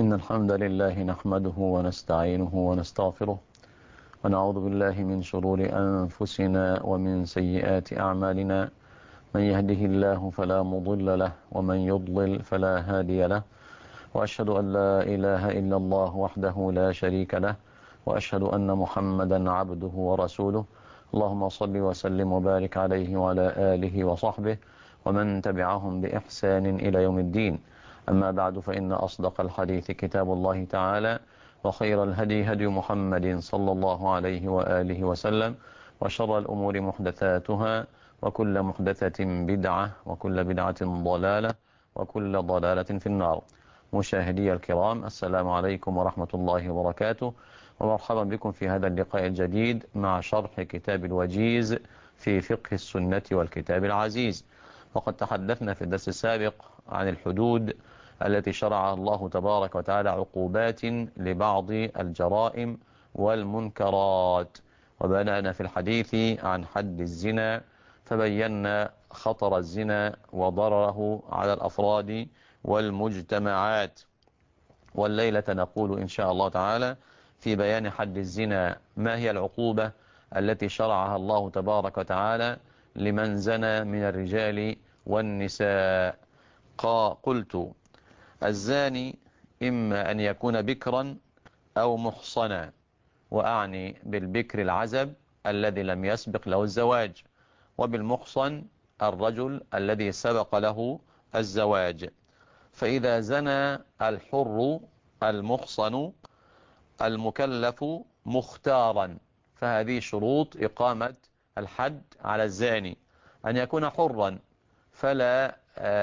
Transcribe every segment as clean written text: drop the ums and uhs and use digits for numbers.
إن الحمد لله نحمده ونستعينه ونستغفره ونعوذ بالله من شرور أنفسنا ومن سيئات أعمالنا. من يهده الله فلا مضل له ومن يضلل فلا هادي له، وأشهد أن لا إله إلا الله وحده لا شريك له، وأشهد أن محمدا عبده ورسوله. اللهم صل وسلم وبارك عليه وعلى آله وصحبه ومن تبعهم بإحسان إلى يوم الدين. أما بعد، فإن أصدق الحديث كتاب الله تعالى، وخير الهدي هدي محمد صلى الله عليه وآله وسلم، وشر الأمور محدثاتها، وكل محدثة بدعة، وكل بدعة ضلالة، وكل ضلالة في النار. مشاهدي الكرام، السلام عليكم ورحمة الله وبركاته، ومرحبا بكم في هذا اللقاء الجديد مع شرح كتاب الوجيز في فقه السنة والكتاب العزيز. وقد تحدثنا في الدرس السابق عن الحدود التي شرع الله تبارك وتعالى عقوبات لبعض الجرائم والمنكرات، وبدأنا في الحديث عن حد الزنا، فبينا خطر الزنا وضرره على الأفراد والمجتمعات. والليلة نقول إن شاء الله تعالى في بيان حد الزنا ما هي العقوبة التي شرعها الله تبارك وتعالى لمن زنى من الرجال والنساء. قلت: الزاني إما أن يكون بكرا أو محصنا، وأعني بالبكر العزب الذي لم يسبق له الزواج، وبالمحصن الرجل الذي سبق له الزواج. فإذا زنى الحر المحصن المكلف مختارا، فهذه شروط إقامة الحد على الزاني: أن يكون حرا فلا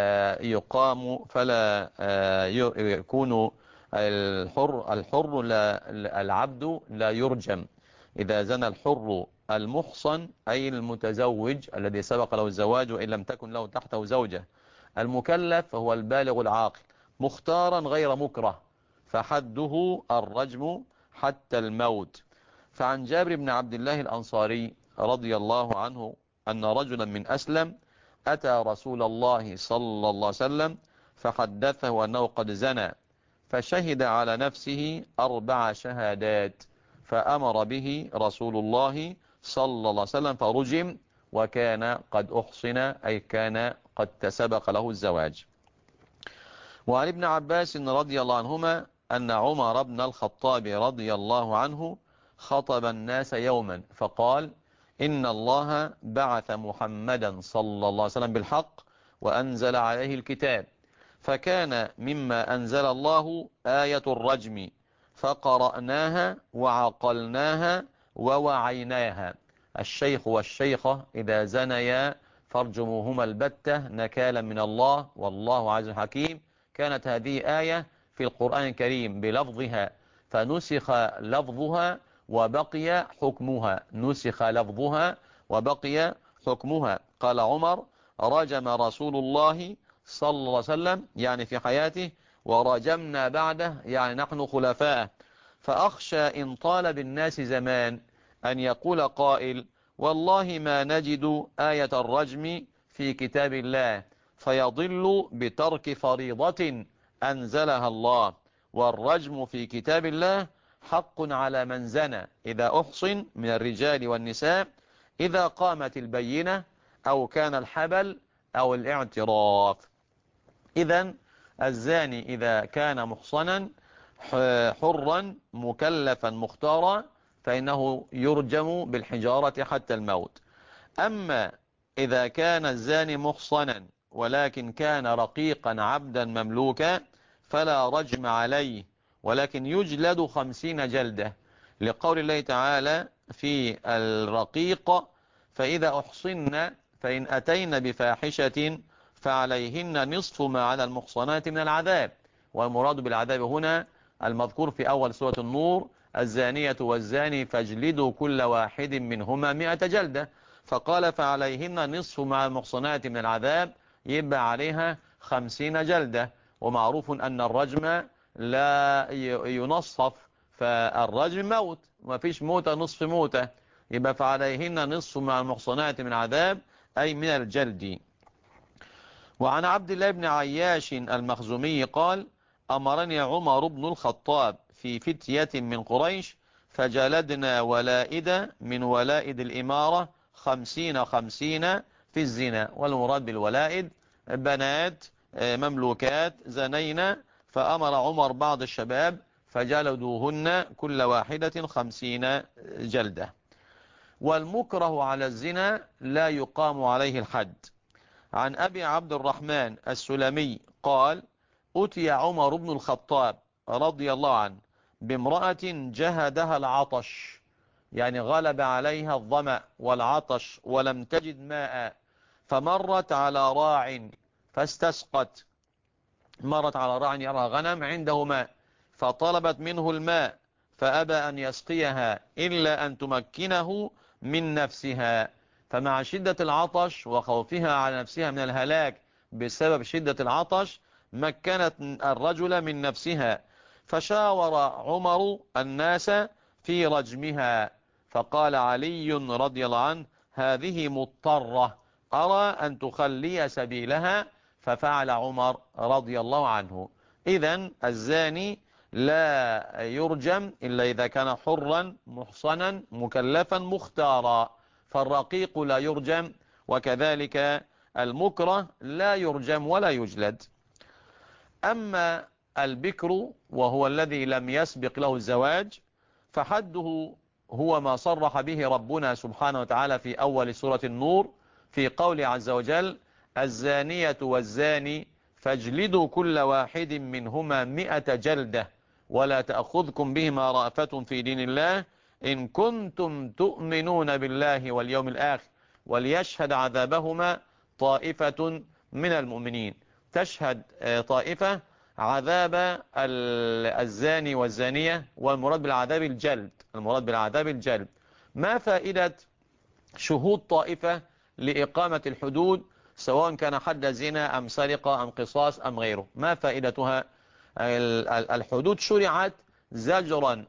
يكون الحر العبد لا يرجم. إذا زنى الحر المحصن أي المتزوج الذي سبق له الزواج وإن لم تكن له تحته زوجة. المكلف هو البالغ العاقل مختارا غير مكره، فحده الرجم حتى الموت. فعن جابر بن عبد الله الأنصاري رضي الله عنه أن رجلا من أسلم أتى رسول الله صلى الله عليه وسلم فحدثه أنه قد زنى، فشهد على نفسه 4 شهادات، فأمر به رسول الله صلى الله عليه وسلم فرجم، وكان قد أحصن أي كان قد تسبق له الزواج. وعن ابن عباس رضي الله عنهما أن عمر بن الخطاب رضي الله عنه خطب الناس يوما فقال: إن الله بعث محمدا صلى الله عليه وسلم بالحق وأنزل عليه الكتاب، فكان مما أنزل الله آية الرجم، فقرأناها وعقلناها ووعيناها. الشيخ والشيخة إذا زنيا فارجموهما البتة نكالا من الله والله عزيز حكيم. كانت هذه آية في القرآن الكريم بلفظها، فنسخ لفظها وبقي حكمها، نسخ لفظها وبقي حكمها. قال عمر: رجم رسول الله صلى الله عليه وسلم يعني في حياته، ورجمنا بعده يعني نحن خلفاء. فأخشى إن طال بالناس زمان أن يقول قائل: والله ما نجد آية الرجم في كتاب الله، فيضل بترك فريضة أنزلها الله. والرجم في كتاب الله حق على من زنى إذا أحصن من الرجال والنساء، إذا قامت البينة أو كان الحبل أو الاعتراف. إذن الزاني إذا كان محصنا حرا مكلفا مختارا فإنه يرجم بالحجارة حتى الموت. أما إذا كان الزاني محصنا ولكن كان رقيقا عبدا مملوكا فلا رجم عليه، ولكن يجلد 50 جلدة، لقول الله تعالى في الرقيق: فإذا أحصن فإن أتين بفاحشة فعليهن نصف ما على المحصنات من العذاب. والمراد بالعذاب هنا المذكور في أول سورة النور: الزانية والزاني فاجلدوا كل واحد منهما 100 جلدة. فقال: فعليهن نصف مع المحصنات من العذاب، يبقى عليها 50 جلدة. ومعروف أن الرجم لا ينصف، فالرجم موت، ما فيش موتة نصف موتة، يبقى فعليهن نصف مع المحصنات من عذاب أي من الجلد. وعن عبد الله بن عياش المخزومي قال: أمرني عمر بن الخطاب في فتية من قريش فجلدنا ولائد من ولائد الإمارة 50 في الزنا. والمراد بالولائد بنات مملوكات زنينا، فأمر عمر بعض الشباب فجلدوهن كل واحدة 50 جلدة. والمكره على الزنا لا يقام عليه الحد. عن أبي عبد الرحمن السلمي قال: أتي عمر بن الخطاب رضي الله عنه بامرأة جهدها العطش، يعني غلب عليها الظمأ والعطش ولم تجد ماء، فمرت على راع فاستسقت. مرت على راع يرى غنم عنده ماء، فطلبت منه الماء فأبى أن يسقيها إلا أن تمكنه من نفسها. فمع شدة العطش وخوفها على نفسها من الهلاك بسبب شدة العطش مكنت الرجل من نفسها، فشاور عمر الناس في رجمها، فقال علي رضي الله عنه: هذه مضطرة، أرى أن تخلي سبيلها، ففعل عمر رضي الله عنه. إذن الزاني لا يرجم إلا إذا كان حرا محصنا مكلفا مختارا، فالرقيق لا يرجم، وكذلك المكره لا يرجم ولا يجلد. أما البكر وهو الذي لم يسبق له الزواج فحده هو ما صرح به ربنا سبحانه وتعالى في أول سورة النور في قول عز وجل: الزانية والزاني فاجلدوا كل واحد منهما 100 جلدة ولا تأخذكم بهما رأفة في دين الله إن كنتم تؤمنون بالله واليوم الآخر وليشهد عذابهما طائفة من المؤمنين. تشهد طائفة عذاب الزاني والزانية، والمراد بالعذاب الجلد. المراد بالعذاب الجلد. ما فائدة شهود طائفة لإقامة الحدود سواء كان حد زنا أم سرقة أم قصاص أم غيره؟ ما فائدتها؟ الحدود شرعت زجرا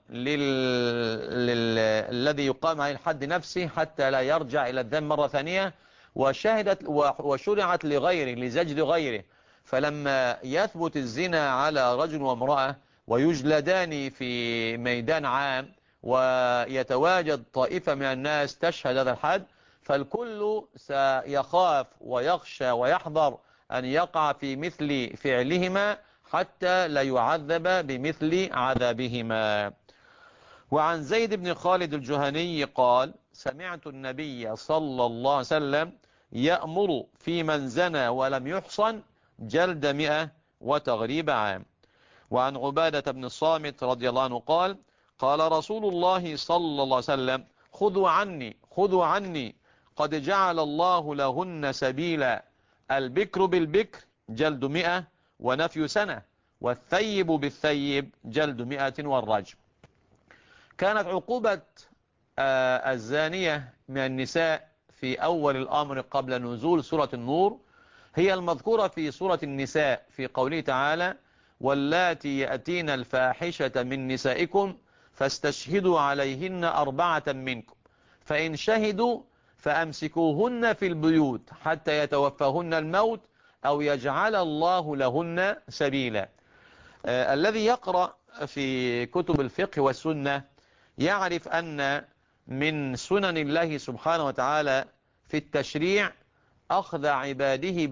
الذي يقام عليه الحد نفسه حتى لا يرجع إلى الذنب مرة ثانية، وشرعت لغيره لزجر غيره. فلما يثبت الزنا على رجل وامرأة ويجلدان في ميدان عام ويتواجد طائفة من الناس تشهد هذا الحد، فالكل سيخاف ويخشى ويحذر أن يقع في مثل فعلهما حتى لا يعذب بمثل عذابهما. وعن زيد بن خالد الجهني قال: سمعت النبي صلى الله عليه وسلم يأمر في من زنى ولم يحصن جلد 100 وتغريب عام. وعن عبادة بن الصامت رضي الله عنه قال: قال رسول الله صلى الله عليه وسلم: خذوا عني قد جعل الله لهن سبيلا، البكر بالبكر جلد 100 ونفي سنة، والثيب بالثيب جلد 100 والرجم. كانت عقوبة الزانية من النساء في أول الأمر قبل نزول سورة النور هي المذكورة في سورة النساء في قوله تعالى: واللاتي يأتين الفاحشة من نسائكم فاستشهدوا عليهن 4 منكم فإن شهدوا فأمسكوهن في البيوت حتى يتوفاهن الموت أو يجعل الله لهن سبيلا. الذي يقرأ في كتب الفقه والسنة يعرف أن من سنن الله سبحانه وتعالى في التشريع أخذ عباده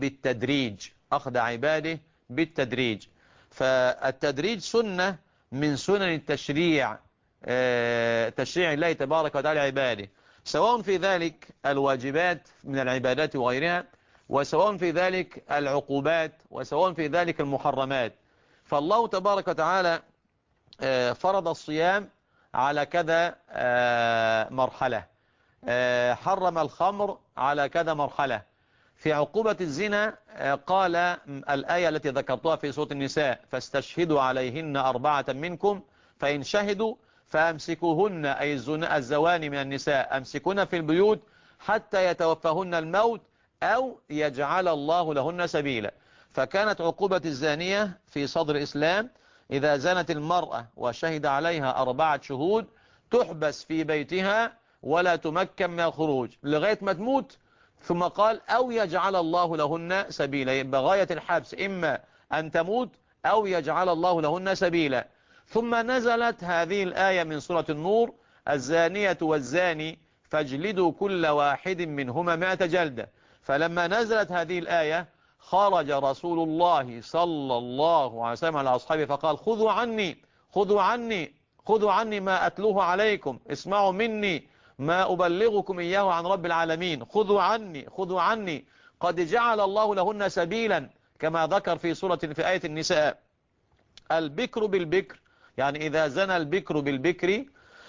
بالتدريج. فالتدريج سنة من سنن التشريع، تشريع الله تبارك وتعالى عباده، سواء في ذلك الواجبات من العبادات وغيرها، وسواء في ذلك العقوبات، وسواء في ذلك المحرمات. فالله تبارك وتعالى فرض الصيام على كذا مرحلة، حرم الخمر على كذا مرحلة. في عقوبة الزنا قال الآية التي ذكرتها في سورة النساء: فاستشهدوا عليهن 4 منكم فإن شهدوا فأمسكوهن، أي الزواني من النساء، أمسكوهن في البيوت حتى يتوفاهن الموت أو يجعل الله لهن سبيلا. فكانت عقوبة الزانية في صدر الإسلام إذا زنت المرأة وشهد عليها 4 شهود تحبس في بيتها ولا تمكن من الخروج لغاية ما تموت، ثم قال: أو يجعل الله لهن سبيلا. يبقى غاية الحبس إما أن تموت أو يجعل الله لهن سبيلا. ثم نزلت هذه الآية من سورة النور: الزانية والزاني فاجلدوا كل واحد منهما 100 جلدة. فلما نزلت هذه الآية خرج رسول الله صلى الله عليه وسلم على أصحابه فقال: خذوا عني، خذوا عني، خذوا عني ما أتلوه عليكم، اسمعوا مني ما أبلغكم إياه عن رب العالمين، خذوا عني، خذوا عني، قد جعل الله لهن سبيلا، كما ذكر في آية النساء: البكر بالبكر، يعني إذا زنى البكر بالبكر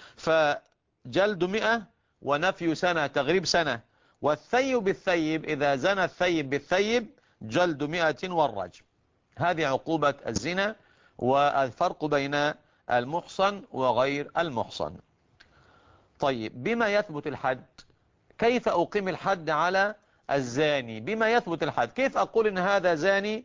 فجلد 100 ونفي سنة، تغريب سنة. والثيب بالثيب، إذا زنى الثيب بالثيب جلد 100 والرجم. هذه عقوبة الزنا والفرق بين المحصن وغير المحصن. طيب، بما يثبت الحد؟ كيف أقيم الحد على الزاني؟ بما يثبت الحد؟ كيف أقول إن هذا زاني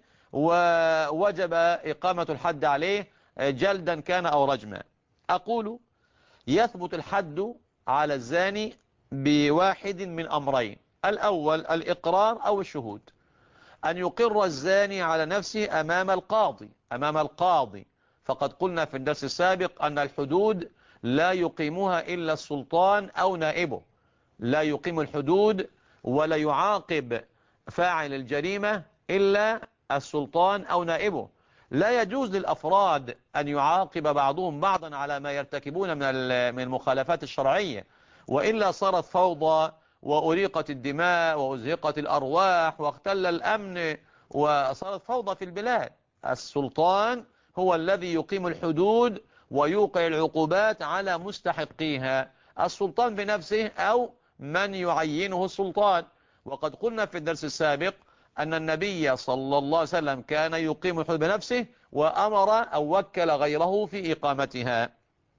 ووجب إقامة الحد عليه جلدا كان أو رجما؟ أقول: يثبت الحد على الزاني بواحد من أمرين: الأول الإقرار أو الشهود، أن يقر الزاني على نفسه أمام القاضي، أمام القاضي. فقد قلنا في الدرس السابق أن الحدود لا يقيمها إلا السلطان أو نائبه، لا يقيم الحدود ولا يعاقب فاعل الجريمة إلا السلطان أو نائبه. لا يجوز للأفراد أن يعاقب بعضهم بعضا على ما يرتكبون من المخالفات الشرعية، وإلا صارت فوضى وأريقت الدماء وأزهقت الأرواح واختل الأمن وصارت فوضى في البلاد. السلطان هو الذي يقيم الحدود ويوقع العقوبات على مستحقيها، السلطان بنفسه أو من يعينه السلطان. وقد قلنا في الدرس السابق أن النبي صلى الله عليه وسلم كان يقيم الحدود بنفسه وأمر أو وكل غيره في إقامتها.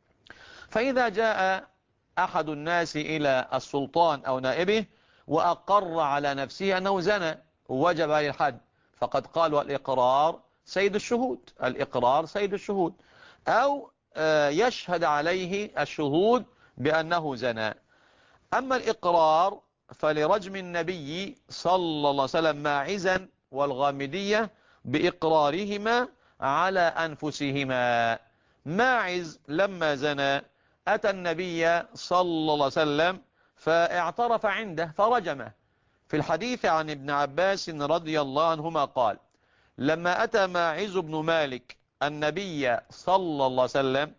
فإذا جاء أحد الناس إلى السلطان أو نائبه وأقر على نفسه أنه زنى وجب عليه الحد، فقد قالوا الإقرار سيد الشهود، الإقرار سيد الشهود، أو يشهد عليه الشهود بأنه زنى. أما الإقرار فلرجم النبي صلى الله عليه وسلم ماعزا والغامدية بإقرارهما على أنفسهما. ماعز لما زنى أتى النبي صلى الله عليه وسلم فاعترف عنده فرجمه. في الحديث عن ابن عباس رضي الله عنهما قال: لما أتى ماعز بن مالك النبي صلى الله عليه وسلم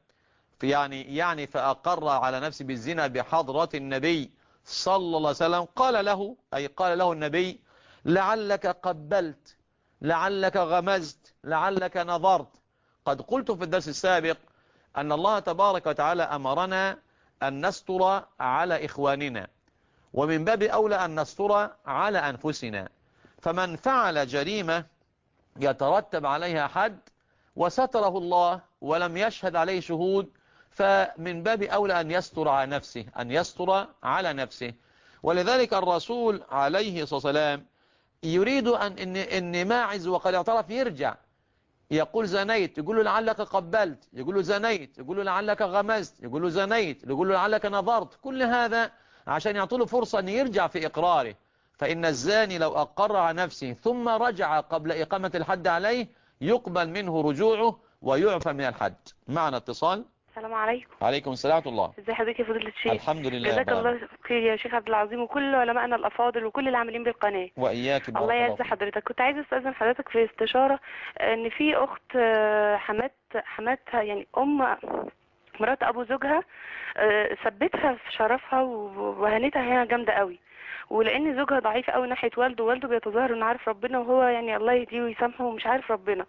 يعني فأقر على نفسه بالزنا بحضرة النبي صلى الله عليه وسلم، قال له، أي قال له النبي: لعلك قبلت، لعلك غمزت، لعلك نظرت. قد قلت في الدرس السابق أن الله تبارك وتعالى أمرنا أن نستر على إخواننا، ومن باب أولى أن نستر على أنفسنا. فمن فعل جريمة يترتب عليها حد وستره الله ولم يشهد عليه شهود، فمن باب أولى أن يستر على نفسه، أن يستر على نفسه. ولذلك الرسول عليه الصلاة والسلام يريد أن ماعز وقد اعترف يرجع، يقول زنيت، يقول له لعلك قبلت، يقول له زنيت، يقول له لعلك غمزت، يقول له زنيت، يقول له لعلك نظرت. كل هذا عشان يعطوا له فرصة أن يرجع في إقراره. فإن الزاني لو أقر على نفسه ثم رجع قبل إقامة الحد عليه يقبل منه رجوعه ويعفى من الحد. معنا اتصال. السلام عليكم. عليكم السلام ورحمة الله. ازي حضرتك يا فضيلة الشيخ؟ الحمد لله. جزاك الله خير يا شيخ عبد العظيم وكل علمائنا الافاضل وكل العاملين بالقناه. واياك بارك الله الله يعز فيك. حضرتك. كنت عايزه استاذن حضرتك في استشاره، ان في اخت حماتها يعني مرات ابو زوجها ثبتها في شرفها وهنتها هنا جامده قوي، ولان زوجها ضعيف قوي ناحيه والده بيتظاهر انه عارف ربنا وهو يعني الله يهديه ويسامحه ومش عارف ربنا.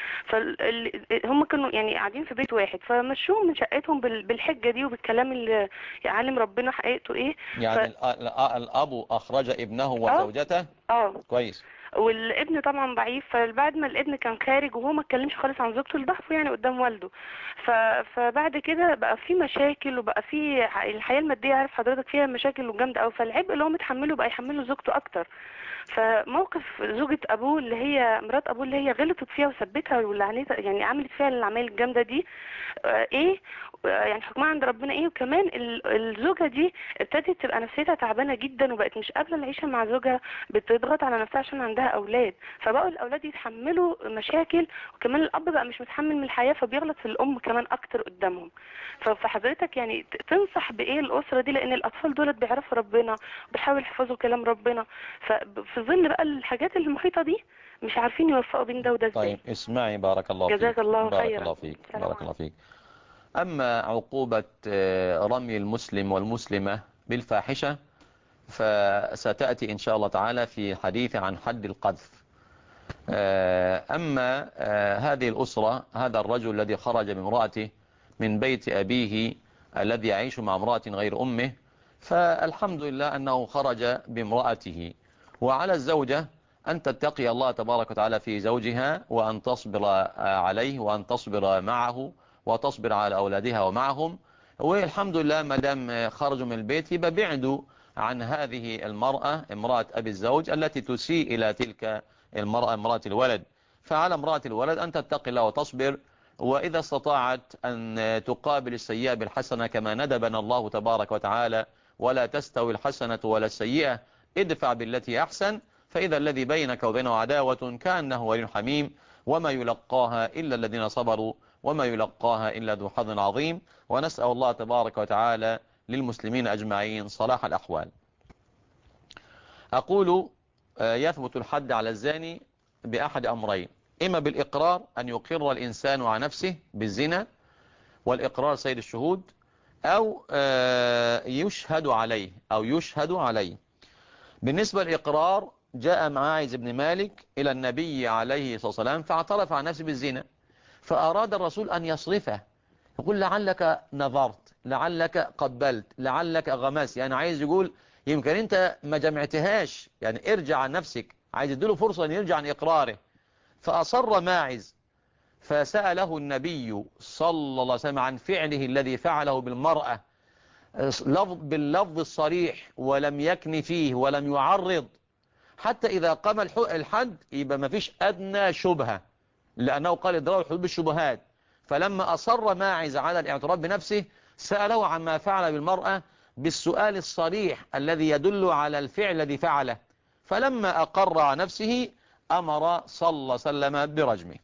فهم كانوا يعني قاعدين في بيت واحد، فمشوهم من شقتهم بالحجه دي وبالكلام اللي يعلم ربنا حقيقته ايه. يعني الأب أخرج ابنه وزوجته. كويس. والابن طبعا ضعيف، فبعد ما الابن كان خارج وهو ما اتكلمش خالص عن زوجته لضعفه يعني قدام والده، فبعد كده بقى في مشاكل وبقى في الحياه الماديه عارف حضرتك فيها مشاكل وجامده قوي، فالعبء اللي هو متحمله بقى يحمله زوجته اكتر. فموقف زوجة ابوه اللي هي مرات ابوه اللي هي غلطت فيها وثبتها ولعنتها يعني عملت فيها العمايل الجامده دي ايه يعني حكمها عند ربنا ايه. وكمان الزوجه دي ابتدت تبقى نفسيتها تعبانه جدا وبقت مش قابله العيشه مع زوجها، بتضغط على نفسها عشان عندها عندها اولاد، فبقوا الاولاد يتحملوا مشاكل، وكمان الاب بقى مش متحمل من الحياه فبيغلط في الام كمان اكتر قدامهم. فحضرتك يعني تنصح بايه الاسره دي؟ لان الاطفال دولت بيعرفوا ربنا وبيحاولوا يحفظوا كلام ربنا، ففي ظل بقى الحاجات المحيطه دي مش عارفين يوفقوا بين ده وده ازاي. طيب اسمعي، بارك الله فيك، جزاك الله بارك خيرا. الله فيك، السلام بارك الله عليكم. فيك. أما عقوبة رمي المسلم والمسلمة بالفاحشة فستأتي إن شاء الله تعالى في حديث عن حد القذف. أما هذه الأسرة، هذا الرجل الذي خرج بامرأته من بيت أبيه الذي يعيش مع امرأة غير أمه، فالحمد لله أنه خرج بامرأته، وعلى الزوجة أن تتقي الله تبارك وتعالى في زوجها، وأن تصبر عليه، وأن تصبر معه، وتصبر على أولادها ومعهم. والحمد لله ما دام خرجوا من البيت يبقى بعدوا عن هذه المرأة، امرأة أبي الزوج التي تسيء إلى تلك المرأة، امرأة الولد. فعلى امرأة الولد أن تتقي الله وتصبر، وإذا استطاعت أن تقابل السيئة بالحسنة كما ندبنا الله تبارك وتعالى: ولا تستوي الحسنة ولا السيئة، ادفع بالتي أحسن، فإذا الذي بينك وبينه عداوة كأنه ولي حميم، وما يلقاها إلا الذين صبروا وما يلقاها إلا ذو حظ عظيم. ونسأل الله تبارك وتعالى للمسلمين أجمعين صلاح الأحوال. أقول يثبت الحد على الزاني بأحد أمرين: إما بالإقرار، أن يقر الإنسان على نفسه بالزنا، والإقرار سيد الشهود، أو يشهد عليه، أو يشهد عليه. بالنسبة للإقرار، جاء معاذ بن مالك إلى النبي عليه الصلاة والسلام فاعترف عن نفسه بالزنا، فأراد الرسول أن يصرفه، يقول: لعلك نظرت، لعلك قبلت، لعلك غمست، يعني عايز يقول يمكن أنت ما جمعتهاش، يعني ارجع عن نفسك، عايز يديله فرصة أن يرجع عن إقراره. فأصر ماعز، فسأله النبي صلى الله عليه وسلم عن فعله الذي فعله بالمرأة باللفظ الصريح، ولم يكن فيه ولم يعرض، حتى إذا قام الحد يبقى ما فيش أدنى شبهة، لأنه قال: إضرار الحدود بالشبهات. فلما أصر ماعز على الاعتراف بنفسه سأله عما فعل بالمرأة بالسؤال الصريح الذي يدل على الفعل الذي فعله، فلما أقر على نفسه أمر صلى الله عليه وسلم برجمه.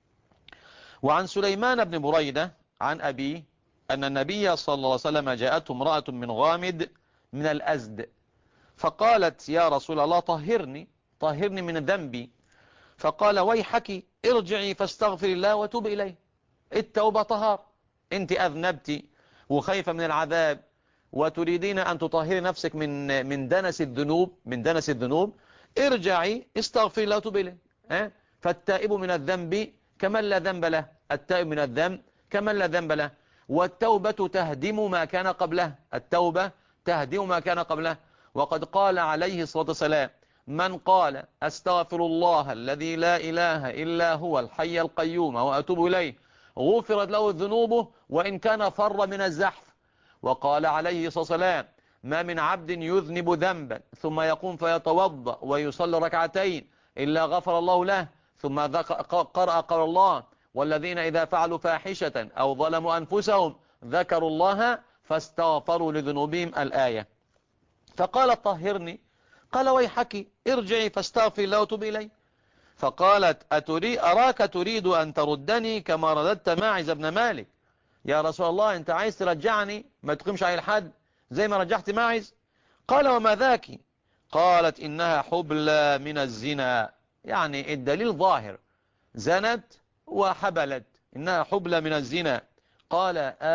وعن سليمان بن بريدة عن أبيه أن النبي صلى الله عليه وسلم جاءته امرأة من غامد من الأزد، فقالت: يا رسول الله طهرني، طهرني من ذنبي. فقال: ويحك ارجعي فاستغفر الله وتوب إليه. التوبة طهار، انت أذنبت وخايفة من العذاب وتريدين أن تطهري نفسك من دنس الذنوب، من دنس الذنوب، ارجعي استغفر الله وتوب إليه. فالتائب من الذنب كمن لا ذنب له، التائب من الذنب كمن لا ذنب له. والتوبة تهدم ما كان قبله، التوبة تهدم ما كان قبله. وقد قال عليه الصلاة والسلام: من قال أستغفر الله الذي لا إله إلا هو الحي القيوم وأتوب إليه غفرت له ذنوبه وإن كان فر من الزحف. وقال عليه الصلاة والسلام: ما من عبد يذنب ذنبا ثم يقوم فيتوضأ ويصلي ركعتين إلا غفر الله له. ثم قرأ قول الله: والذين إذا فعلوا فاحشة أو ظلموا أنفسهم ذكروا الله فاستغفروا لذنوبهم، الآية. فقال: طهرني. قال: ويحك ارجعي فاستغفر الله وتوب إليه. فقالت: أراك تريد أن تردني كما رددت ماعز بن مالك. يا رسول الله أنت عايز ترجعني ما تقيمش على الحد زي ما رجحت ماعز؟ قال: وما ذاك؟ قالت: إنها حبلى من الزنا، يعني الدليل ظاهر، زنت وحبلت، إنها حبلى من الزنا. قال: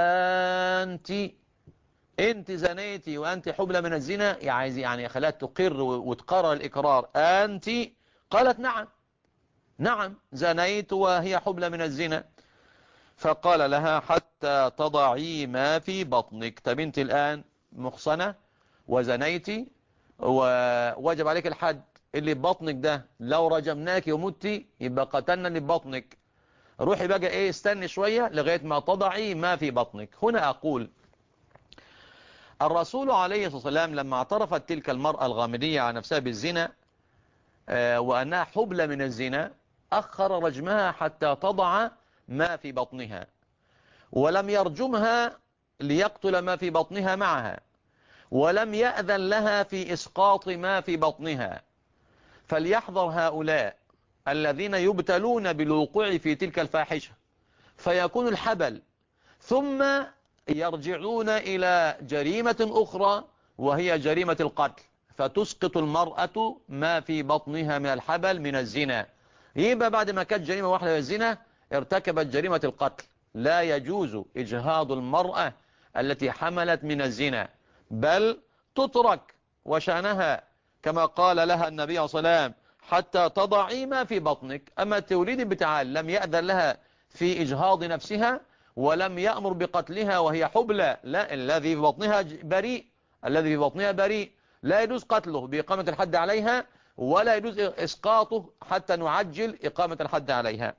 أنت زنيتي وأنت حبلى من الزنا، يعني خلاها تقر وتقرر الإقرار. أنت؟ قالت: نعم، نعم زنيت وهي حبلى من الزنا. فقال لها: حتى تضعي ما في بطنك. طب انت الآن محصنة وزنيتي ووجب عليك الحد، اللي ببطنك ده لو رجمناك ومتي يبقى قتلنا اللي ببطنك. روحي بقى استني شوية لغاية ما تضعي ما في بطنك. هنا أقول: الرسول عليه الصلاة والسلام لما اعترفت تلك المرأة الغامدية على نفسها بالزنا وأنها حبلى من الزنا، أخر رجمها حتى تضع ما في بطنها، ولم يرجمها ليقتل ما في بطنها معها، ولم يأذن لها في إسقاط ما في بطنها. فليحذر هؤلاء الذين يبتلون بالوقوع في تلك الفاحشة فيكون الحبل، ثم يرجعون إلى جريمة أخرى وهي جريمة القتل، فتسقط المرأة ما في بطنها من الحبل من الزنا. يبقى بعد ما كانت جريمة واحدة الزنا ارتكبت جريمة القتل. لا يجوز إجهاض المرأة التي حملت من الزنا، بل تترك وشأنها كما قال لها النبي صلى الله عليه وسلم حتى تضعي ما في بطنك. أما توليد بتعال لم يأذن لها في إجهاض نفسها ولم يأمر بقتلها وهي حبلى، لا، الذي في بطنها بريء، الذي في بطنها بريء، لا يجوز قتله بإقامة الحد عليها، ولا يجوز إسقاطه حتى نعجل إقامة الحد عليها.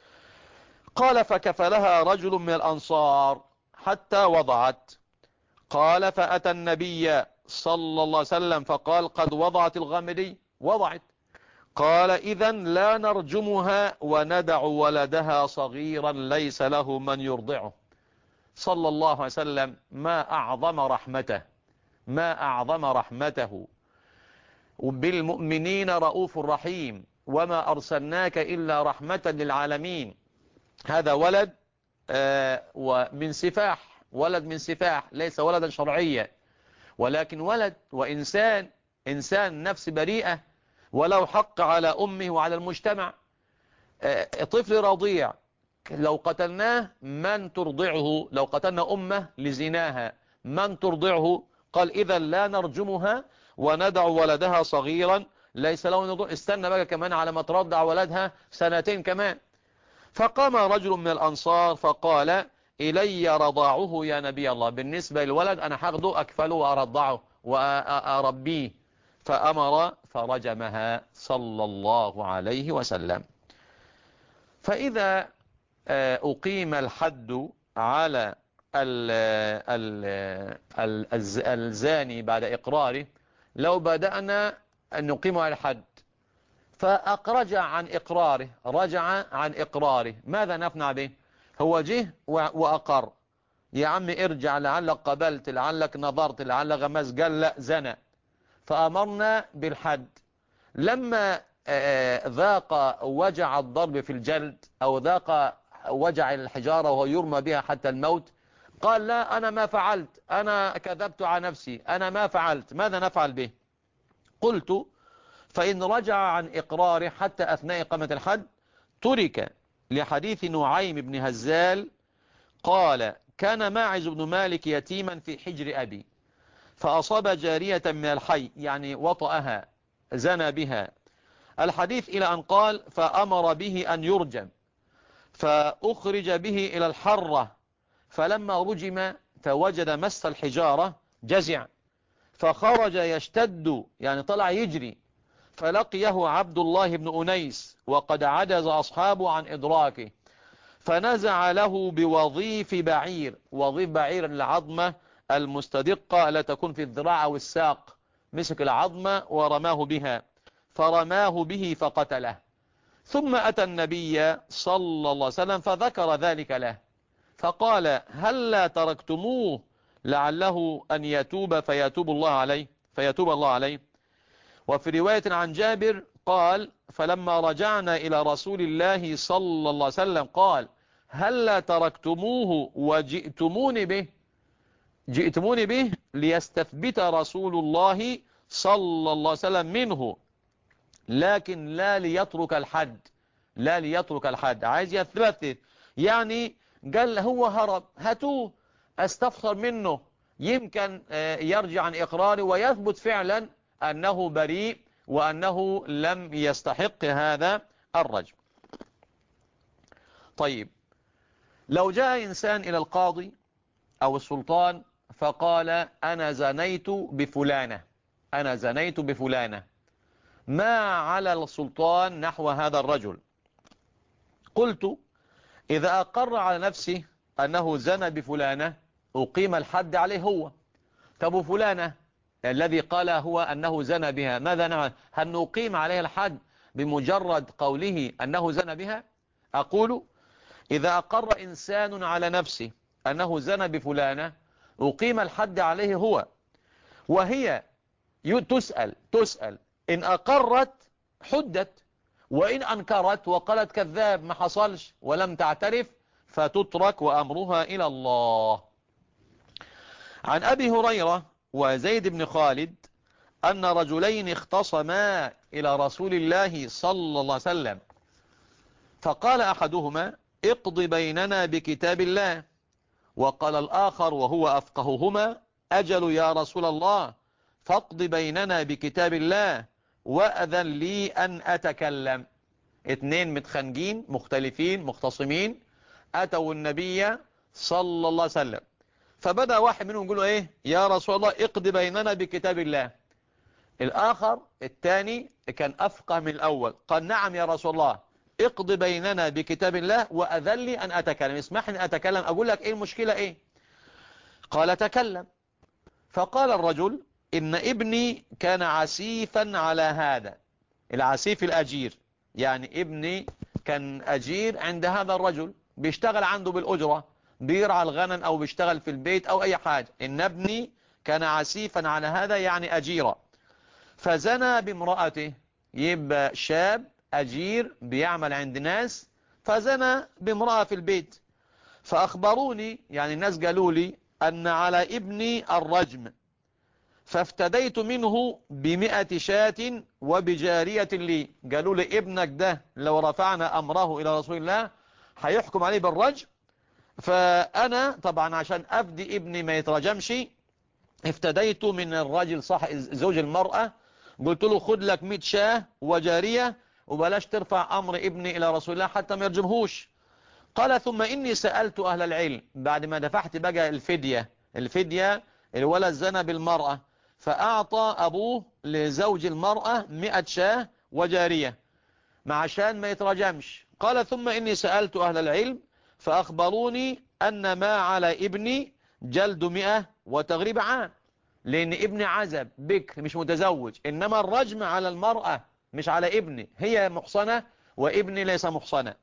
قال فكفلها رجل من الأنصار حتى وضعت. قال فأتى النبي صلى الله عليه وسلم فقال قد وضعت الغامدي، وضعت. قال إذن لا نرجمها وندع ولدها صغيرا ليس له من يرضعه. صلى الله عليه وسلم ما أعظم رحمته، ما أعظم رحمته. بالمؤمنين رؤوف رحيم وما أرسلناك إلا رحمة للعالمين. هذا ولد ومن سفاح، ولد من سفاح، ليس ولدا شرعيا ولكن ولد وإنسان، إنسان نفس بريئة، ولو حق على أمه وعلى المجتمع. طفل رضيع لو قتلناه من ترضعه؟ لو قتلنا أمه لزناها من ترضعه؟ قال إذا لا نرجمها وندع ولدها صغيرا ليس له نضوع. استنى بقى كمان على ما ترضع ولدها سنتين كمان. فقام رجل من الأنصار فقال إلي رضاعه يا نبي الله، بالنسبة للولد أنا هاخده أكفله وأرضعه وأربيه. فأمر فرجمها صلى الله عليه وسلم. فإذا أقيم الحد على الزاني بعد إقراره، لو بدأنا أن نقيم على الحد فأرجع عن إقراره، رجع عن إقراره، ماذا نفنع به؟ هو جه وأقر، يا عم ارجع لعلك قبلت، لعلك نظرت، لعلك غمز، قال لا زنى، فأمرنا بالحد. لما ذاق وجع الضرب في الجلد أو ذاق وجع الحجارة وهو يرمى بها حتى الموت، قال لا أنا ما فعلت، أنا كذبت على نفسي، أنا ما فعلت، ماذا نفعل به؟ قلت فإن رجع عن إقراره حتى أثناء إقامة الحد ترك، لحديث نعيم بن هزال قال كان ماعز بن مالك يتيما في حجر أبي فأصاب جارية من الحي، يعني وطأها، زنى بها. الحديث إلى أن قال فأمر به أن يرجم، فأخرج به إلى الحرة، فلما رجم فوجد مس الحجارة جزع، فخرج يشتد، يعني طلع يجري، فلقيه عبد الله بن أنيس وقد عجز أصحابه عن إدراكه، فنزع له بوظيف بعير، وظيف بعير العظمة المستدقة لا تكون في الذراع أو الساق، مسك العظمة ورماه بها، فرماه به فقتله. ثم أتى النبي صلى الله عليه وسلم فذكر ذلك له، فقال هل لا تركتموه لعله أن يتوب فيتوب الله عليه. وفي رواية عن جابر قال فلما رجعنا إلى رسول الله صلى الله عليه وسلم قال هل لا تركتموه وجئتموني به ليستثبت رسول الله صلى الله عليه وسلم منه، لكن لا ليترك الحد، عايز يثبت، يعني قال هو هرب، هاتوه استفسر منه، يمكن يرجع عن إقراره ويثبت فعلا أنه بريء وأنه لم يستحق هذا الرجم. طيب لو جاء إنسان إلى القاضي أو السلطان فقال أنا زنيت بفلانة، ما على السلطان نحو هذا الرجل؟ قلت إذا أقر على نفسه أنه زنى بفلانة أقيم الحد عليه هو. طب فلانة الذي قال هو أنه زنى بها ماذا نعمل؟ هل نقيم عليه الحد بمجرد قوله أنه زنى بها؟ أقول إذا أقر إنسان على نفسه أنه زنى بفلانة أقيم الحد عليه هو، وهي تسأل إن أقرت حدت، وإن أنكرت وقالت كذاب ما حصلش ولم تعترف فتترك وأمرها إلى الله. عن أبي هريرة وزيد بن خالد أن رجلين اختصما إلى رسول الله صلى الله عليه وسلم، فقال أحدهما اقض بيننا بكتاب الله، وقال الآخر وهو أفقههما أجل يا رسول الله، فاقض بيننا بكتاب الله وأذن لي أن أتكلم. اتنين متخانقين مختلفين مختصمين أتوا النبي صلى الله عليه وسلم، فبدأ واحد منهم يقول له ايه يا رسول الله اقض بيننا بكتاب الله. الآخر الثاني كان أفقه من الأول، قال نعم يا رسول الله اقض بيننا بكتاب الله وأذن لي أن أتكلم، اسمحني أتكلم أقول لك ايه المشكلة ايه. قال تكلم. فقال الرجل إن ابني كان عسيفا على هذا، العسيف الأجير، يعني ابني كان أجير عند هذا الرجل بيشتغل عنده بالأجرة، بيرعى الغنم أو بيشتغل في البيت أو أي حاجة. إن ابني كان عسيفا على هذا يعني أجيرا، فزنى بامرأته، يبقى شاب أجير بيعمل عند ناس فزنى بامرأة في البيت. فأخبروني يعني الناس قالوا لي أن على ابني الرجم، فافتديت منه ب100 شاة وبجارية لي. قالوا لي ابنك ده لو رفعنا أمره إلى رسول الله هيحكم عليه بالرجم، فأنا طبعا عشان أفدي ابني ما يترجمش افتديت من الرجل صح زوج المرأة، قلت له خد لك 100 شاه وجارية وبلاش ترفع أمر ابني إلى رسول الله حتى ما يرجمهوش. قال ثم إني سألت أهل العلم، بعد ما دفعت بقى الفدية الولد زنى بالمرأة، فأعطى أبوه لزوج المرأة 100 شاه وجارية عشان ما يترجمش. قال ثم إني سألت أهل العلم فأخبروني أن ما على ابني جلد 100 وتغريب عام، لأن ابني عزب بكر مش متزوج، إنما الرجم على المرأة مش على ابني، هي محصنة وابني ليس محصنة.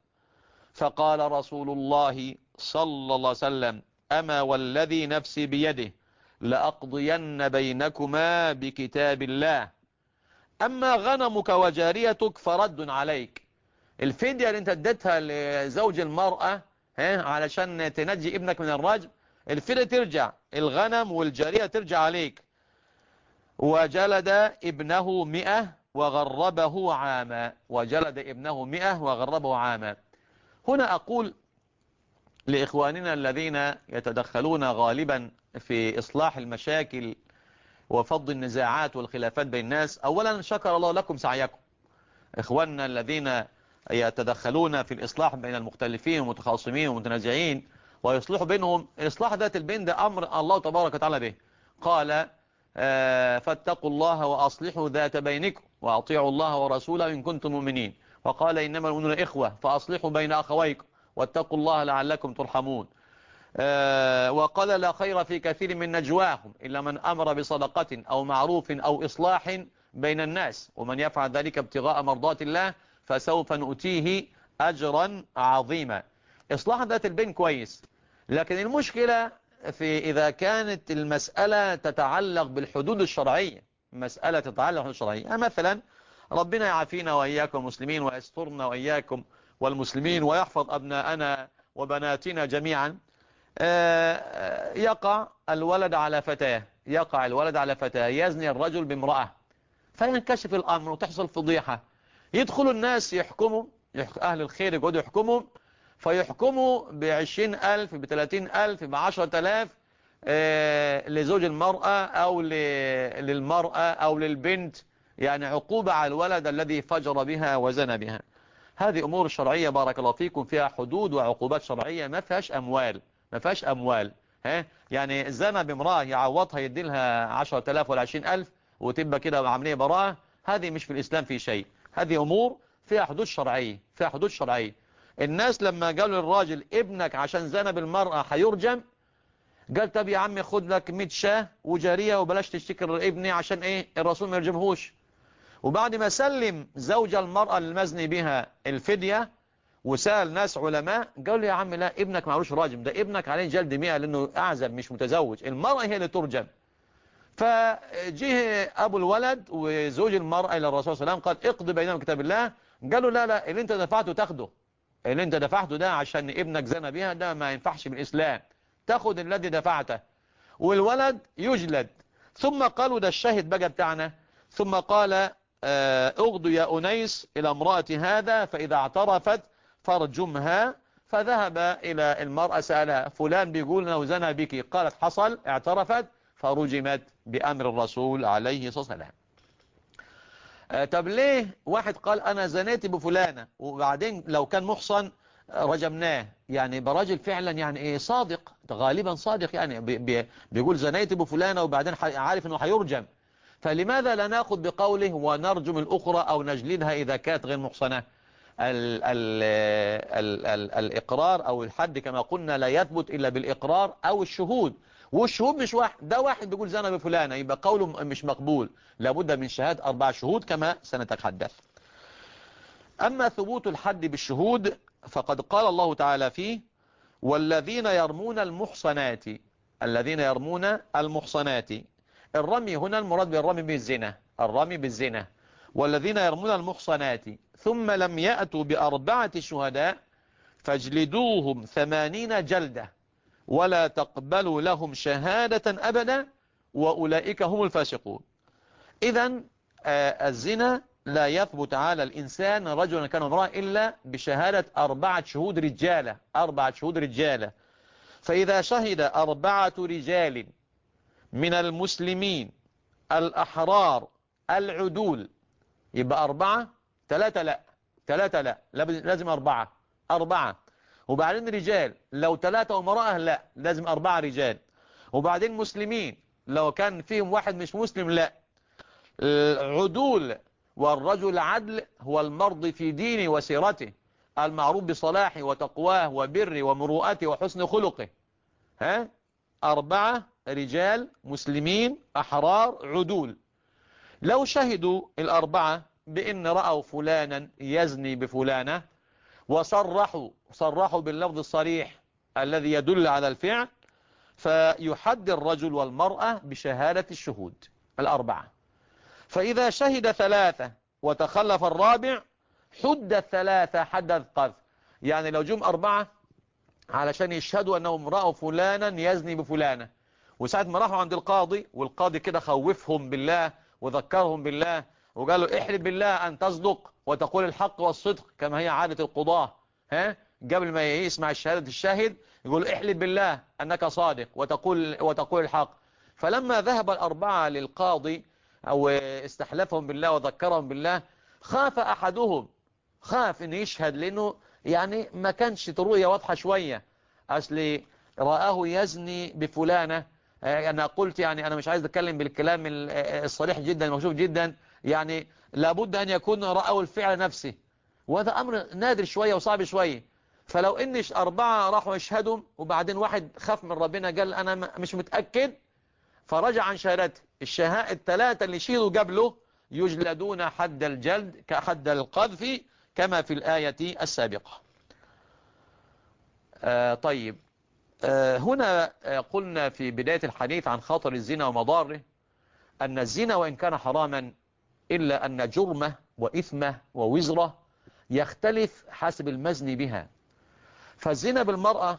فقال رسول الله صلى الله عليه وسلم أما والذي نفسي بيده لأقضين بينكما بكتاب الله، أما غنمك وجاريتك فرد عليك. الفدية اللي انت اديتها لزوج المرأة علشان تنجي ابنك من الرجم، الفدية ترجع، الغنم والجارية ترجع عليك. وجلد ابنه 100 وغربه عاما، وجلد ابنه 100 وغربه عاما. هنا أقول لإخواننا الذين يتدخلون غالبا في إصلاح المشاكل وفض النزاعات والخلافات بين الناس، أولا شكر الله لكم سعيكم. إخواننا الذين يتدخلون في الإصلاح بين المختلفين والمتخاصمين والمتنازعين ويصلحوا بينهم، إصلاح ذات البين ده أمر الله تبارك وتعالى به. قال فاتقوا الله وأصلحوا ذات بينكم وأطيعوا الله ورسوله إن كنتم مؤمنين، وقال إنما المؤمنون إخوة فأصلحوا بين أخويكم واتقوا الله لعلكم ترحمون. وقال لا خير في كثير من نجواهم إلا من أمر بصدقة أو معروف أو إصلاح بين الناس، ومن يفعل ذلك ابتغاء مرضات الله فسوف نؤتيه أجرا عظيما. إصلاح ذات البين كويس، لكن المشكلة في إذا كانت المسألة تتعلق بالحدود الشرعية، مسألة تتعلق بالحدود الشرعية، مثلا ربنا يعافينا وإياكم المسلمين ويسترنا وإياكم والمسلمين ويحفظ أبناءنا وبناتنا جميعا. يقع الولد على فتاة، يزني الرجل بامرأة، فينكشف الأمر وتحصل فضيحة، يدخل الناس يحكموا، أهل الخير يقعدوا يحكموا، فيحكموا ب20,000 ب30,000 ب10,000 لزوج المرأة أو للمرأة أو للبنت، يعني عقوبة على الولد الذي فجر بها وزنى بها. هذه أمور شرعية بارك الله فيكم فيها حدود وعقوبات شرعية، ما فيهاش أموال. يعني زنى بامرأة يعوضها يدي لها 10,000 ولا 20,000 وتبقى كده عملية براءة، هذه مش في الإسلام في شيء، هذه أمور فيها حدود شرعية. الناس لما قالوا للراجل ابنك عشان زنى بالمرأة هيرجم، قال طب يا عم خد لك 100 شاه وجارية وبلاش تشتكر ابني عشان ايه الرسول ما يرجمهوش. وبعد ما سلم زوج المرأة المزني بها الفدية وسأل ناس علماء قالوا له يا عم لا، ابنك معلوش راجم، ده ابنك عليه جلد 100 لأنه أعزب مش متزوج، المرأة هي اللي ترجم. فجه أبو الولد وزوج المرأة إلى الرسول صلى الله عليه وسلم قال اقضي بينهم كتاب الله. قالوا لا لا، اللي انت دفعته تاخده، اللي انت دفعته ده عشان ابنك زنى بها ده ما ينفعش بالإسلام، تاخد الذي دفعته، والولد يجلد. ثم قالوا ده الشاهد بقى بتاعنا، ثم قال اغدوا يا أنيس إلى امرأة هذا فإذا اعترفت فارجمها. فذهب إلى المرأة سألها فلان بيقول انه زنى بك، قالت حصل، اعترفت فرجمت بأمر الرسول عليه الصلاة والسلام. طب ليه واحد قال أنا زنيت بفلانة وبعدين لو كان محصن رجمناه؟ يعني براجل فعلا يعني ايه صادق، غالبا صادق، يعني بيقول زنيت بفلانة وبعدين عارف انه هيرجم، فلماذا لا ناخذ بقوله ونرجم الأخرى أو نجلدها إذا كانت غير محصنة؟ الإقرار أو الحد كما قلنا لا يثبت إلا بالإقرار أو الشهود، والشهود مش واحد، ده واحد بيقول زنا بفلانة يبقى قوله مش مقبول، لابد من شهادة 4 شهود كما سنتحدث. أما ثبوت الحد بالشهود فقد قال الله تعالى فيه والذين يرمون المحصنات، الذين يرمون المحصنات، الرمي هنا المراد بالرمي بالزنا، الرمي بالزنا، والذين يرمون المحصنات ثم لم يأتوا ب4 شهداء فاجلدوهم 80 جلدة ولا تقبلوا لهم شهادة أبدا وأولئك هم الفاسقون. إذن الزنا لا يثبت على الإنسان رجلا كان امرأة إلا بشهادة 4 شهود رجالة، 4 شهود رجالة. فإذا شهد 4 رجال من المسلمين الأحرار العدول يبقى 4، 3 لا، 3 لا، لازم 4، 4. وبعدين رجال لو 3 امرأة لا، لازم 4 رجال. وبعدين مسلمين لو كان فيهم واحد مش مسلم لا. العدول، والرجل عدل هو المرضي في دينه وسيرته، المعروف بصلاحه وتقواه وبره ومروءته وحسن خلقه. 4 رجال مسلمين أحرار عدول. لو شهدوا 4 بأن رأوا فلانا يزني بفلانة وصرحوا باللفظ الصريح الذي يدل على الفعل، فيحد الرجل والمرأة بشهادة الشهود 4. فإذا شهد 3 وتخلف الرابع حد 3 حد القذف. يعني لو جم 4 علشان يشهدوا أنهم رأوا فلانا يزني بفلانة، وساعة ما راحوا عند القاضي والقاضي كده خوفهم بالله وذكرهم بالله وقالوا احلف بالله أن تصدق وتقول الحق والصدق كما هي عادة القضاة، قبل ما يسمع الشهادة الشاهد يقول احلف بالله أنك صادق وتقول الحق. فلما ذهب 4 للقاضي أو استحلفهم بالله وذكرهم بالله خاف أحدهم، خاف أن يشهد لأنه يعني ما كانش رؤية واضحة شوية، أصلي رآه يزني بفلانة. أنا قلت يعني أنا مش عايز أتكلم بالكلام الصريح جدا المكشوف جدا، يعني لابد أن يكون رأوا الفعل نفسه، وهذا أمر نادر شوية وصعب شوية. فلو إنش 4 راحوا يشهدوا وبعدين واحد خاف من ربنا قال أنا مش متأكد فرجع عن شهادته، الشهاء 3 اللي شهدوا قبله يجلدون حد الجلد كحد القذف كما في الآية السابقة. طيب هنا قلنا في بداية الحديث عن خطر الزنا ومضاره أن الزنا وإن كان حراما إلا أن جرمه وإثمه ووزره يختلف حسب المزن بها. فالزنا بالمرأة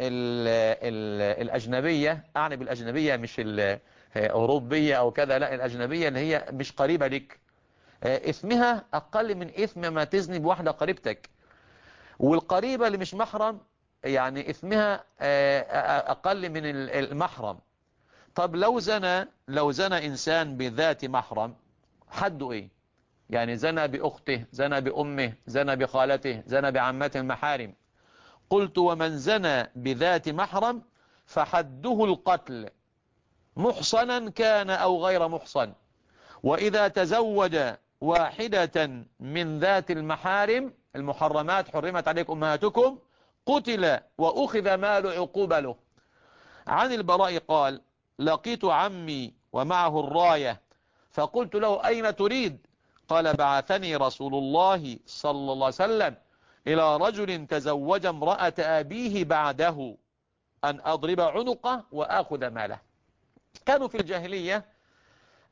الأجنبية، أعني بالأجنبية مش الأوروبية أو كذا، لا الأجنبية اللي هي مش قريبة لك، إثمها أقل من إثم ما تزني بواحدة قريبتك. والقريبة اللي مش محرم يعني إثمها أقل من المحرم. طب لو زنى إنسان بذات محرم حده إيه؟ يعني زنى بأخته، زنى بأمه، زنى بخالته، زنى بعمته المحارم. قلت ومن زنى بذات محرم فحده القتل محصنا كان أو غير محصن. وإذا تزوج واحدة من ذات المحارم المحرمات حرمت عليكم أمهاتكم قتل وأخذ مال عقوبة. عن البراء قال لقيت عمي ومعه الراية فقلت له أين تريد؟ قال بعثني رسول الله صلى الله عليه وسلم إلى رجل تزوج امرأة أبيه بعده أن أضرب عنقه وآخذ ماله. كانوا في الجاهلية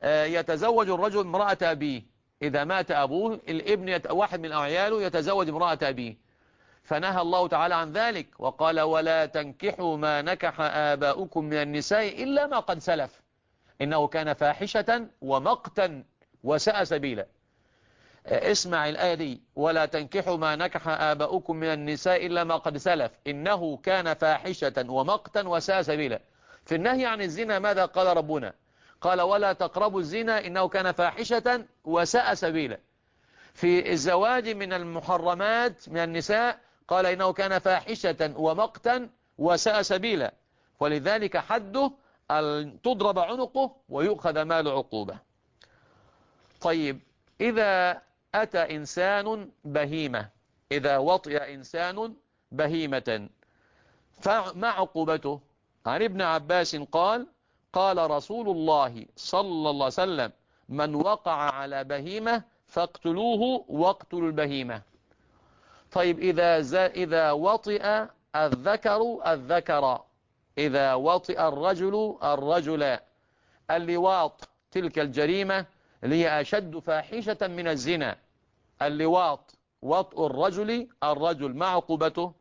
يتزوج الرجل امرأة أبيه، إذا مات أبوه الابن واحد من عياله يتزوج امرأة أبيه، فنهى الله تعالى عن ذلك وقال ولا تنكحوا ما نكح آباؤكم من النساء إلا ما قد سلف إنه كان فاحشة ومقتا وساء سبيلا. اسمع الآية دي، ولا تنكحوا ما نكح آباؤكم من النساء إلا ما قد سلف إنه كان فاحشة ومقتا وساء سبيلا. في النهي عن الزنا ماذا قال ربنا؟ قال ولا تقربوا الزنا إنه كان فاحشة وساء سبيلا. في الزواج من المحرمات من النساء قال إنه كان فاحشة ومقتا وساء سبيلا، ولذلك حده أن تضرب عنقه ويؤخذ مال عقوبة. طيب إذا أتى إنسان بهيمة، إذا وطئ إنسان بهيمة فما عقوبته؟ عن ابن عباس قال قال رسول الله صلى الله عليه وسلم من وقع على بهيمة فاقتلوه واقتلوا البهيمة. طيب إذا وطئ الذكر، إذا وطئ الرجل، اللواط تلك الجريمة اللي هي أشد فاحشة من الزنا. اللواط وطئ الرجل ما عقوبته؟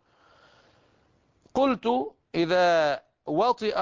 قلت إذا وطئ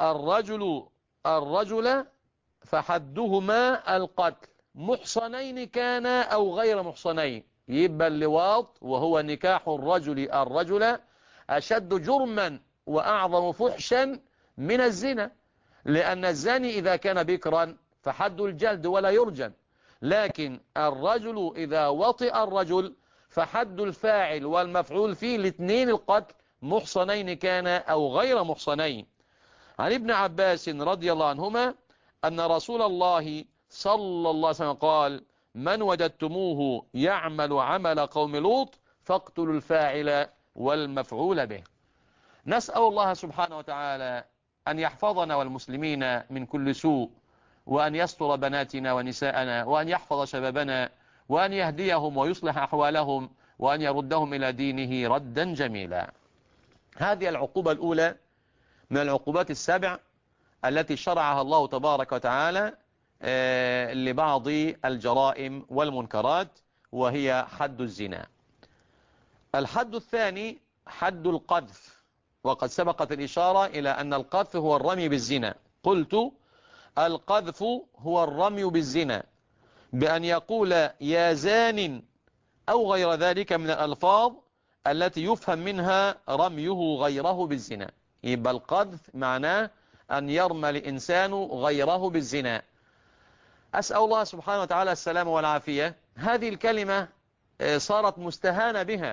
الرجل فحدهما القتل محصنين كان أو غير محصنين. يبقى اللواط وهو نكاح الرجل أشد جرما وأعظم فحشا من الزنا، لأن الزاني إذا كان بكرا فحد الجلد ولا يرجم، لكن الرجل إذا وطئ الرجل فحد الفاعل والمفعول فيه الاثنين القتل محصنين كان أو غير محصنين. عن ابن عباس رضي الله عنهما أن رسول الله صلى الله عليه وسلم قال من وجدتموه يعمل عمل قوم لوط فاقتلوا الفاعل والمفعول به. نسأل الله سبحانه وتعالى أن يحفظنا والمسلمين من كل سوء، وأن يستر بناتنا ونساءنا، وأن يحفظ شبابنا، وأن يهديهم ويصلح أحوالهم، وأن يردهم إلى دينه ردا جميلا. هذه العقوبة الأولى من العقوبات السبع التي شرعها الله تبارك وتعالى لبعض الجرائم والمنكرات، وهي حد الزنا. الحد الثاني حد القذف، وقد سبقت الإشارة إلى أن القذف هو الرمي بالزنا. قلت القذف هو الرمي بالزنا بأن يقول يا زان أو غير ذلك من الألفاظ التي يفهم منها رميه غيره بالزنا. يبقى القذف معناه أن يرمى الإنسان غيره بالزنا. أسأل الله سبحانه وتعالى السلامة والعافية. هذه الكلمة صارت مستهانة بها،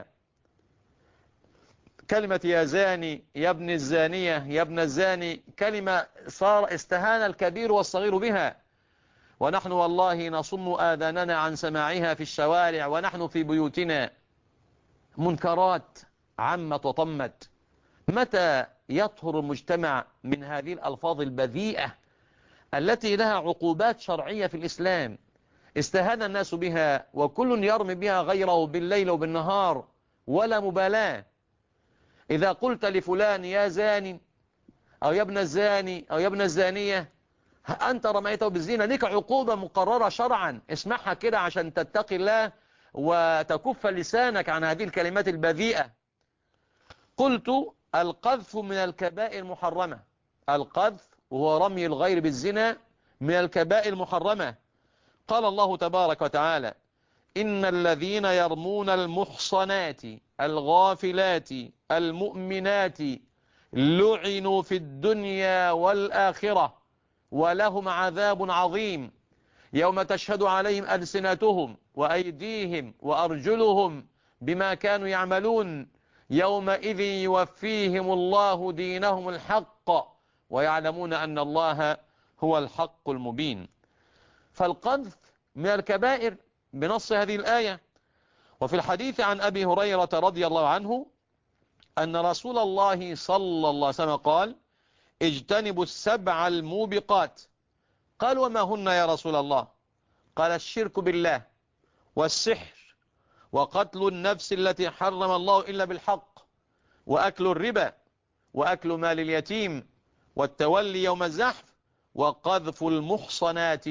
كلمة يا زاني يا ابن الزانية يا ابن الزاني، كلمة صار استهان الكبير والصغير بها، ونحن والله نصم آذاننا عن سماعها في الشوارع ونحن في بيوتنا. منكرات عمت وطمت. متى يطهر المجتمع من هذه الألفاظ البذيئة التي لها عقوبات شرعية في الإسلام؟ استهان الناس بها وكل يرمي بها غيره بالليل وبالنهار ولا مبالاة. إذا قلت لفلان يا زاني أو يا ابن الزاني أو يا ابن الزانية أنت رميته بالزنا، لك عقوبة مقررة شرعا، اسمعها كده عشان تتقي الله وتكف لسانك عن هذه الكلمات البذيئة. قلت القذف من الكبائر المحرمة. القذف وهو رمي الغير بالزنا من الكبائر المحرمة. قال الله تبارك وتعالى إن الذين يرمون المحصنات الغافلات المؤمنات لعنوا في الدنيا والآخرة ولهم عذاب عظيم يوم تشهد عليهم ألسنتهم وأيديهم وأرجلهم بما كانوا يعملون يومئذ يوفيهم الله دينهم الحق ويعلمون أن الله هو الحق المبين. فالقذف من الكبائر بنص هذه الآية. وفي الحديث عن أبي هريرة رضي الله عنه أن رسول الله صلى الله عليه وسلم قال اجتنبوا السبع الموبقات. قال وما هن يا رسول الله؟ قال الشرك بالله والسحر وقتل النفس التي حرم الله إلا بالحق وأكل الربا وأكل مال اليتيم والتولي يوم الزحف وقذف المحصنات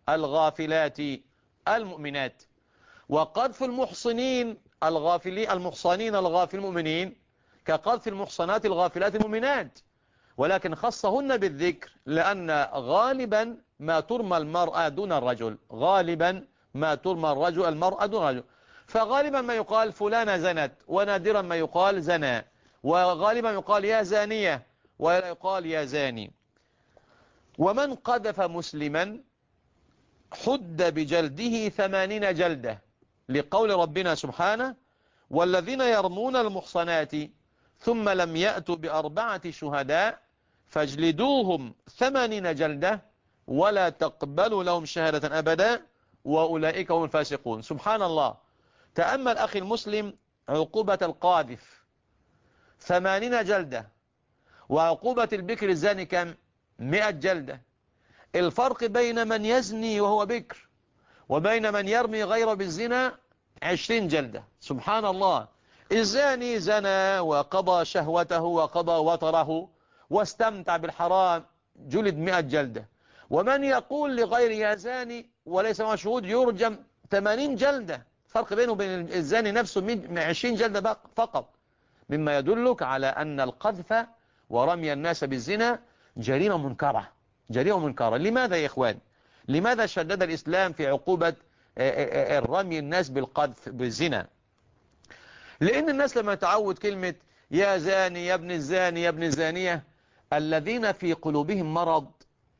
الغافلات المؤمنات. وقذف المحصنين الغافلين المحصنين الغافل المؤمنين كقذف المحصنات الغافلات المؤمنات، ولكن خصهن بالذكر لأن غالبا ما ترمى المرأة دون الرجل، غالبا ما ترمى المرأة دون الرجل. فغالبا ما يقال فلانة زنت، ونادرا ما يقال زنا، وغالبا يقال يا زانية ولا يقال يا زاني. ومن قذف مسلما حد بجلده 80 جلدة، لقول ربنا سبحانه والذين يرمون المحصنات ثم لم يأتوا ب4 شهداء فاجلدوهم 80 جلدة ولا تقبلوا لهم شهادة أبدا وأولئك هم الفاسقون. سبحان الله. تأمل أخي المسلم عقوبة القاذف 80 جلدة، وعقوبة البكر الزاني كم؟ 100 جلدة. الفرق بين من يزني وهو بكر وبين من يرمي غيره بالزنا 20 جلدة. سبحان الله. الزاني زنى وقضى شهوته وقضى وطره واستمتع بالحرام جلد 100 جلدة، ومن يقول لغير يا زاني وليس معه شهود يرجم 80 جلدة. فرق بينه وبين الزاني نفسه 20 جلدة فقط، مما يدلك على أن القذف ورمي الناس بالزنا جريمة منكرة، جريمة منكرة. لماذا يا إخوان؟ لماذا شدد الإسلام في عقوبة الرمي الناس بالقذف بالزنا؟ لأن الناس لما تعود كلمة يا زاني يا ابن الزاني يا ابن الزانية، الذين في قلوبهم مرض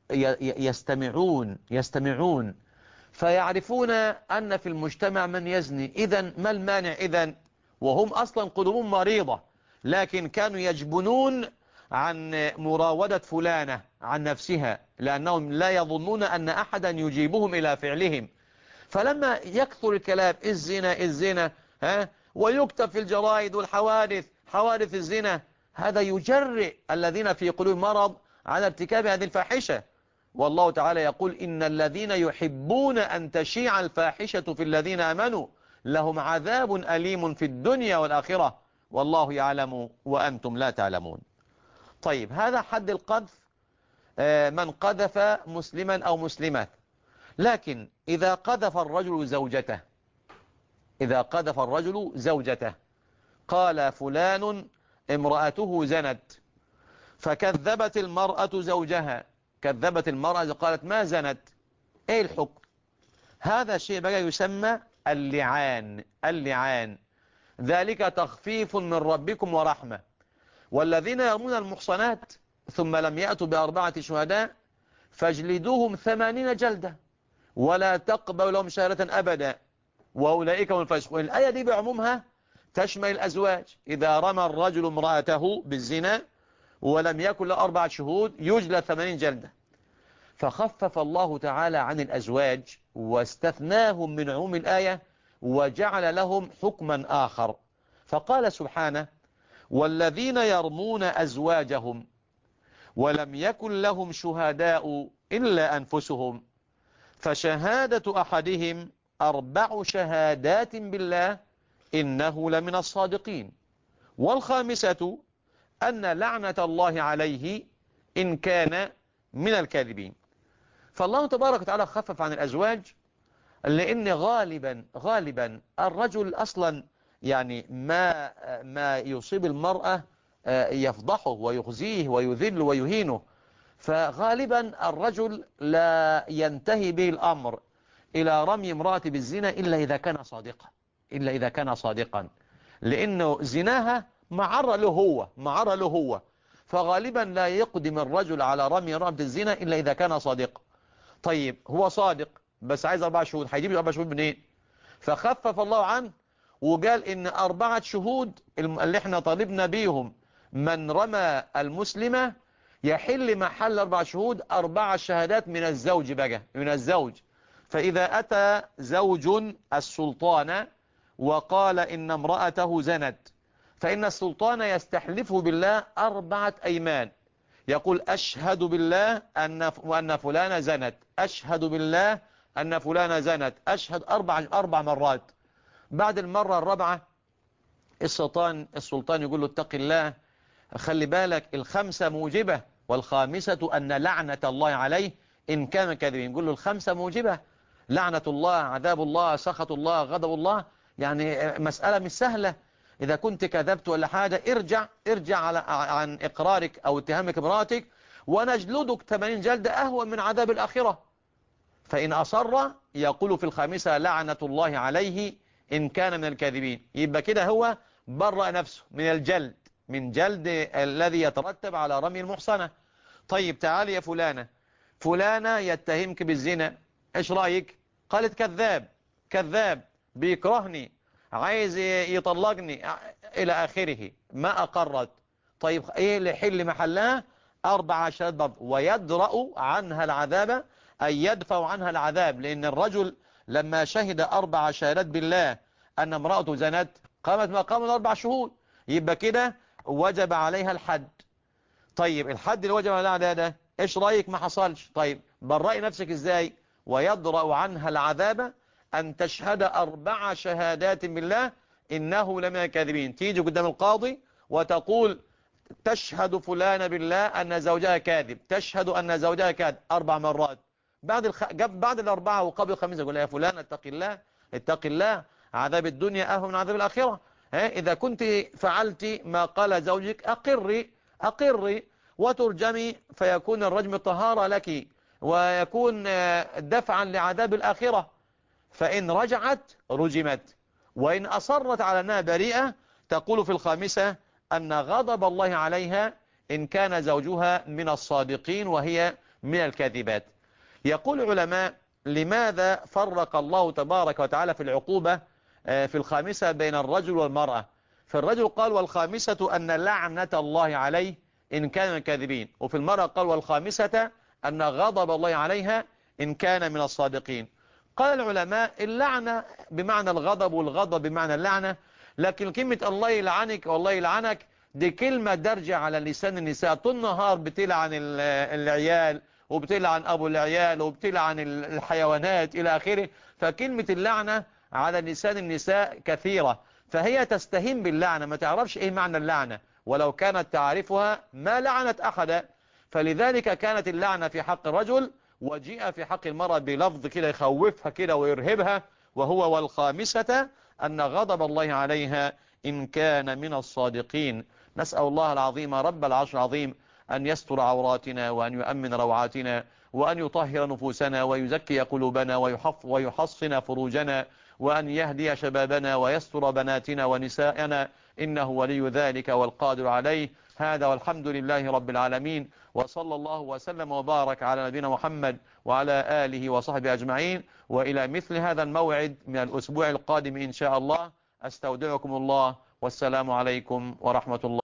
يستمعون فيعرفون أن في المجتمع من يزني، إذن ما المانع إذن؟ وهم أصلا قلوبهم مريضة، لكن كانوا يجبنون عن مراودة فلانة عن نفسها لأنهم لا يظنون أن أحدا يجيبهم إلى فعلهم. فلما يكثر الكلام الزنا ويكتب في الجرائد والحوادث حوادث الزنا، هذا يجرئ الذين في قلوبهم مرض على ارتكاب هذه الفاحشة. والله تعالى يقول إن الذين يحبون أن تشيع الفاحشة في الذين آمنوا لهم عذاب أليم في الدنيا والآخرة والله يعلم وأنتم لا تعلمون. طيب، هذا حد القذف من قذف مسلما أو مسلمات. لكن إذا قذف الرجل زوجته قال فلان امرأته زنت، فكذبت المرأة زوجها، كذبت المرأة قالت ما زنت، ايه الحكم؟ هذا شيء بقى يسمى اللعان. ذلك تخفيف من ربكم ورحمة. والذين يرمون المحصنات ثم لم يأتوا ب4 شهداء فاجلدوهم 80 جلدة ولا تقبل لهم شهادة أبدا وأولئك هم الفاسقون. الآية دي بعمومها تشمل الأزواج. إذا رمى الرجل امرأته بالزنا ولم يكن له 4 شهود يجلد 80 جلدة. فخفف الله تعالى عن الأزواج واستثناهم من عموم الآية وجعل لهم حكما آخر، فقال سبحانه والذين يرمون أزواجهم ولم يكن لهم شهداء إلا أنفسهم فشهادة أحدهم 4 شهادات بالله إنه لمن الصادقين، والخامسة أن لعنة الله عليه إن كان من الكاذبين. فالله تبارك وتعالى خفف عن الأزواج لأن غالبا الرجل أصلا يعني ما يصيب المرأة يفضحه ويخزيه ويذل ويهينه. فغالبا الرجل لا ينتهي به الأمر إلى رمي امرأة بالزنا إلا إذا كان صادقا، لأنه زناها معر له هو. فغالبا لا يقدم الرجل على رمي امرأة بالزنا إلا إذا كان صادقا. طيب، هو صادق بس عايز 4 شهود، هيجيب 4 شهود منين؟ فخفف الله عنه وقال إن 4 شهود اللي احنا طالبنا بيهم من رمى المسلمة يحل محل 4 شهود 4 شهادات من الزوج بقى، من الزوج. فإذا أتى زوج السلطان وقال إن امرأته زنت، فإن السلطان يستحلفه بالله 4 أيمان، يقول أشهد بالله أن فلانة زنت، أشهد بالله أن فلانة زنت، أشهد 4 مرات. بعد المرة الرابعة السلطان يقول له اتق الله، خلي بالك 5 موجبة، والخامسة أن لعنة الله عليه إن كانوا كاذبين. يقول له الخمسة موجبة: لعنة الله، عذاب الله، سخط الله، غضب الله. يعني مسألة مش سهلة. إذا كنت كذبت ولا حاجة ارجع عن إقرارك أو اتهامك امرأتك، ونجلدك 80 جلدة أهون من عذاب الآخرة. فإن أصر يقول في الخامسة: لعنة الله عليه إن كان من الكاذبين. يبقى كده هو برأ نفسه من الجلد، من جلد الذي يترتب على رمي المحصنة. طيب تعالي يا فلانة يتهمك بالزنا، ايش رأيك؟ قالت: كذاب بيكرهني، عايز يطلقني إلى آخره، ما أقرت. طيب إيه اللي يحل محلها؟ 4 شهادات برضه، ويدرأ عنها العذاب، أي يدفع عنها العذاب. لأن الرجل لما شهد 4 شهادات بالله أن امرأته زنت، قامت مقام 4 شهود، يبقى كده وجب عليها الحد. طيب الحد اللي وجب عليها ده ايش رأيك؟ ما حصلش. طيب برئي نفسك ازاي؟ ويدرأ عنها العذاب أن تشهد 4 شهادات بالله إنه لمن الكاذبين. تيجي قدام القاضي وتقول: تشهد فلانة بالله أن زوجها كاذب، تشهد أن زوجها كاذب 4 مرات. بعد الأربعة وقبل الخميسة يقول: يا فلان اتق الله، عذاب الدنيا أهون من عذاب الآخرة. إذا كنت فعلت ما قال زوجك أقري وترجمي، فيكون الرجم طهارة لك، ويكون دفعا لعذاب الآخرة. فإن رجعت رجمت، وإن أصرت على أنها بريئة تقول في الخامسة أن غضب الله عليها إن كان زوجها من الصادقين وهي من الكاذبات. يقول العلماء: لماذا فرق الله تبارك وتعالى في العقوبة في الخامسة بين الرجل والمرأة؟ فالرجل قال: والخامسة أن لعنة الله عليه إن كان من الكاذبين. وفي المرأة قال: والخامسة أن غضب الله عليها إن كان من الصادقين. قال العلماء: اللعنة بمعنى الغضب، والغضب بمعنى اللعنة، لكن كلمة الله يلعنك والله يلعنك دي كلمة درجة على لسان النساء. طول النهار بتلعن العيال، وبتلعن أبو العيال، وبتلعن الحيوانات إلى آخره. فكلمة اللعنة على لسان النساء كثيرة، فهي تستهين باللعنة، ما تعرفش إيه معنى اللعنة، ولو كانت تعرفها ما لعنت أحدا. فلذلك كانت اللعنة في حق الرجل، وجيء في حق المرأة بلفظ كده يخوفها كده ويرهبها، وهو: والخامسة أن غضب الله عليها إن كان من الصادقين. نسأل الله العظيم رب العرش العظيم أن يستر عوراتنا، وأن يؤمن روعاتنا، وأن يطهر نفوسنا، ويزكي قلوبنا، ويحصن فروجنا، وأن يهدي شبابنا، ويستر بناتنا ونساءنا، إنه ولي ذلك والقادر عليه. هذا والحمد لله رب العالمين، وصلى الله وسلم وبارك على نبينا محمد وعلى آله وصحبه أجمعين. وإلى مثل هذا الموعد من الأسبوع القادم إن شاء الله، أستودعكم الله، والسلام عليكم ورحمة الله.